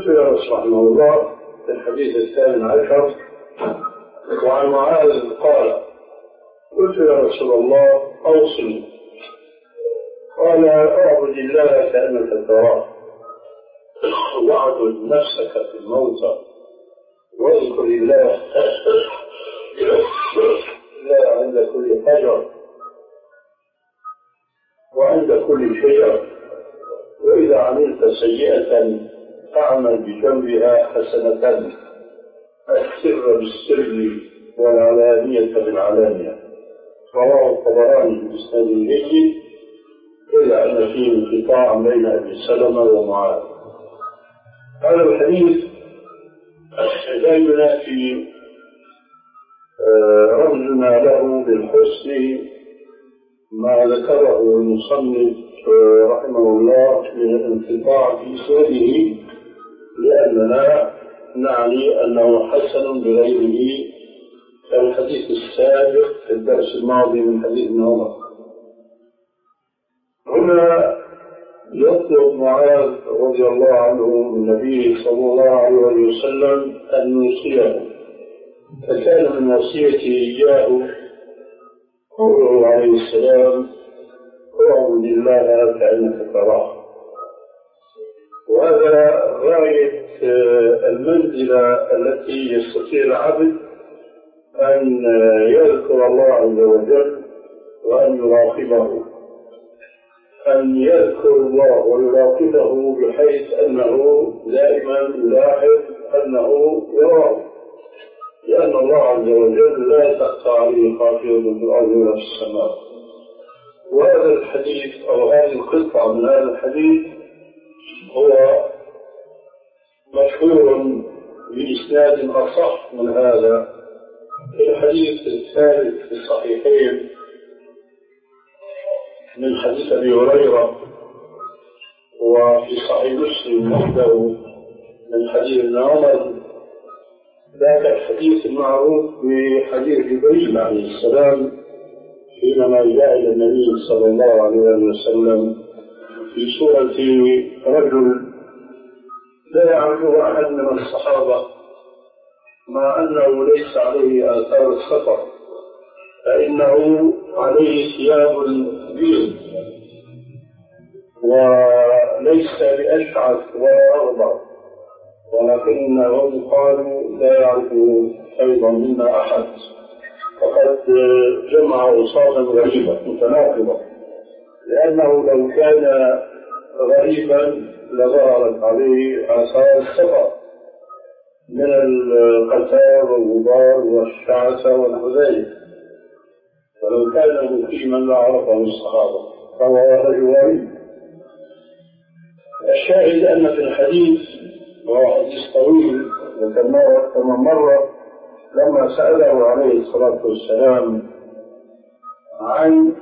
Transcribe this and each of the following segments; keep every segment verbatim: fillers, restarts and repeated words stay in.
قلت يا رسول الله في الحديث الثامن عشر وعن معاذ قال قلت يا رسول الله أوصني قال اعبد الله كأنك تراه واعبد نفسك في الموتى واذكر الله لا عند كل حجر وعند كل شجر وإذا عملت سيئة فاعمل بجنبها حسنة السر بالسر والعلانية بالعلانية. رواه الطبراني بإسناد جيد إلا أن فيه انقطاع بين أبي سلمة ومعاذ. هذا الحديث لا ينافي رمزنا له بالحسن ما ذكره المصنف رحمه الله من الانقطاع في سنده، لأننا نعني أنه حسن بغيره كالحديث السابق في الدرس الماضي من حديث ابن عمر. هنا يطلب معاذ رضي الله عنه من النبي صلى الله عليه وسلم أن يوصيه، فكان من وصيته إياه قوله عليه السلام اعبد الله كأنك تراه. وهذا غاية المنزلة التي يستطيع العبد أن يذكر الله عز وجل وأن يراقبه، أن يذكر الله ويراقبه بحيث أنه دائما يلاحظ أنه يراه، لأن الله عز وجل لا تخفى عليه خافية في الأرض ولا في السماء. وهذا الحديث أو هذه القطعة من هذا الحديث هو مشهور بإسناد أصح من هذا في الحديث الثالث في الصحيحين من حديث أبي هريرة، وفي صحيح مسلم وحده من حديث ابن عمر. ذاك الحديث المعروف بحديث جبريل عليه السلام حينما جاء إلى النبي صلى الله عليه وسلم في صورة رجل لا يعرفه أحد من الصحابة، مع أنه ليس عليه آثار السفر، فإنه عليه ثياب بيض وليس بأشعث ولا أغبر، ولكنهم قالوا لا يعرفه أيضا منا أحد، فقد جمع أوصافا غريبة متناقضة، لأنه لو كان غريبا لظهرت عليه آثار السفر من القتال والغبار والشعث والحزين، ولو كان مقيما لعرفه الصحابة، فهو رجل غريب. الشاهد أن في الحديث وهو حديث طويل وكما مرة لما سأله عليه الصلاة والسلام عن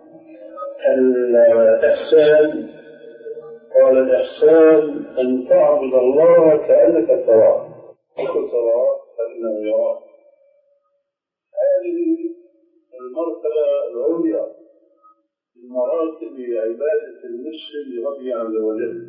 الإحسان قال الإحسان أن تعبد الله كأنك تراه وكن تراه فإنه يراك. هذه المرتبة العليا من مراتب عبادة المسلم لربه عز وجل.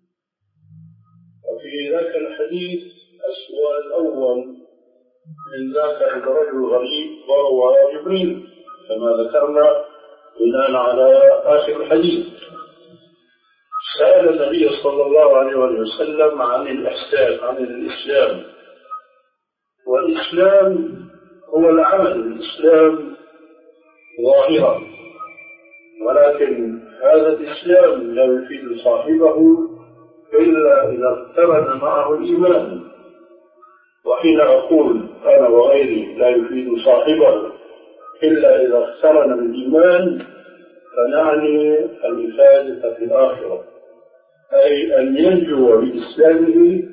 وفي ذاك الحديث السؤال الأول من ذاك الرجل غريب وهو جبريل كما ذكرنا بناء على آخر الحديث. سأل النبي صلى الله عليه وسلم عن الإحسان عن الإسلام، والإسلام هو العمل الإسلام ظاهرا، ولكن هذا الإسلام لا يفيد صاحبه إلا إذا اقترن معه الإيمان. وحين أقول أنا وغيري لا يفيد صاحبه إلا إذا اقترن بالإيمان فنعني الإفادة في الآخرة، أي أن ينجو بإسلامه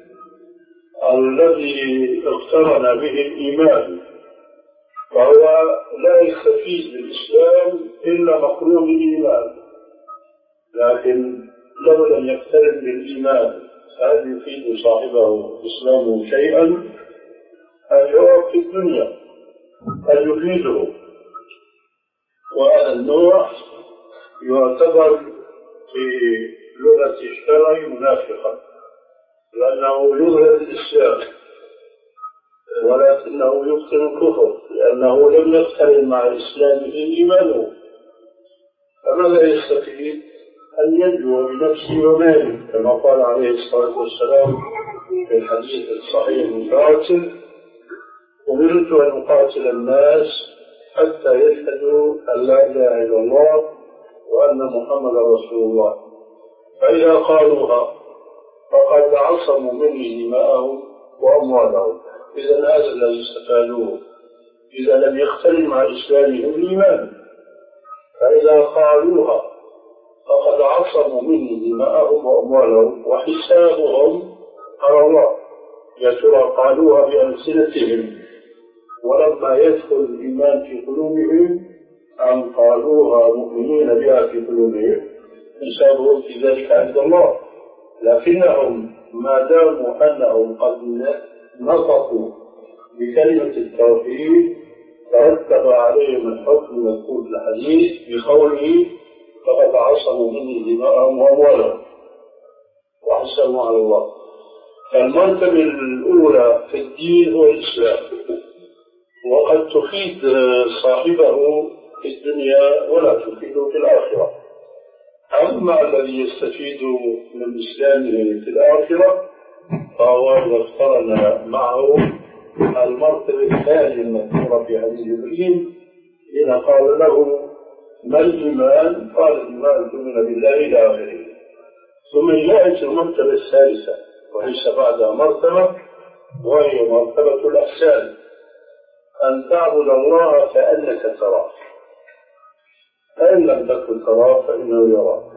الذي اقترن به الإيمان، فهو لا يستفيد بالإسلام إلا مقرون بالإيمان. لكن لو لم يقترن بالإيمان هل يفيد صاحبه إسلامه شيئا؟ الجواب في الدنيا قد يفيده، وهذا النوع يعتبر في لغة الشرع منافقا، لأنه يظهر الإسلام ولكنه يبطن الكفر، لأنه لم يقترن مع إسلامه إيمانه، فماذا يستفيد؟ أن ينجو بنفسه وماله، كما قال عليه الصلاة والسلام في الحديث الصحيح المتواتر: أمرت أن أقاتل الناس حتى يشهدوا أن لا إله إلا الله وأن محمدا رسول الله، فإذا قالوها فقد عصموا مني دماءهم وأموالهم. إذا هذا الذي استفادوه إذا لم يختلف مع إسلامهم الإيمان، فإذا قالوها فقد عصموا مني دماءهم وأموالهم وحسابهم على الله. يا ترى قالوها بألسنتهم ولما يدخل الإيمان في قلوبهم أم قالوها مؤمنين بها في قلوبهم؟ حسابهم في ذلك عند الله، لكنهم ما داموا أنهم قد نطقوا بكلمة التوحيد ترتب عليهم الحكم المذكور في الحديث بقوله: فقد عصموا مني دماءهم وأموالهم وحسابهم على الله. فالمرتبة الأولى في الدين هو الإسلام، وقد تفيد صاحبه في الدنيا ولا تفيده في الآخرة. أما الذي يستفيد من إسلامه في الآخرة فهو يقترن معه المرتبة الثانية المذكورة في حديث جبريل إذا قال له: ما الإيمان؟ قال: الإيمان تؤمن بالله إلى آخره. ثم جاءت المرتبة الثالثة وليس بعدها مرتبة، وهي مرتبة الإحسان، أن تعبد الله كأنك تراه، فإن لم تكن تراه فإنه يراك.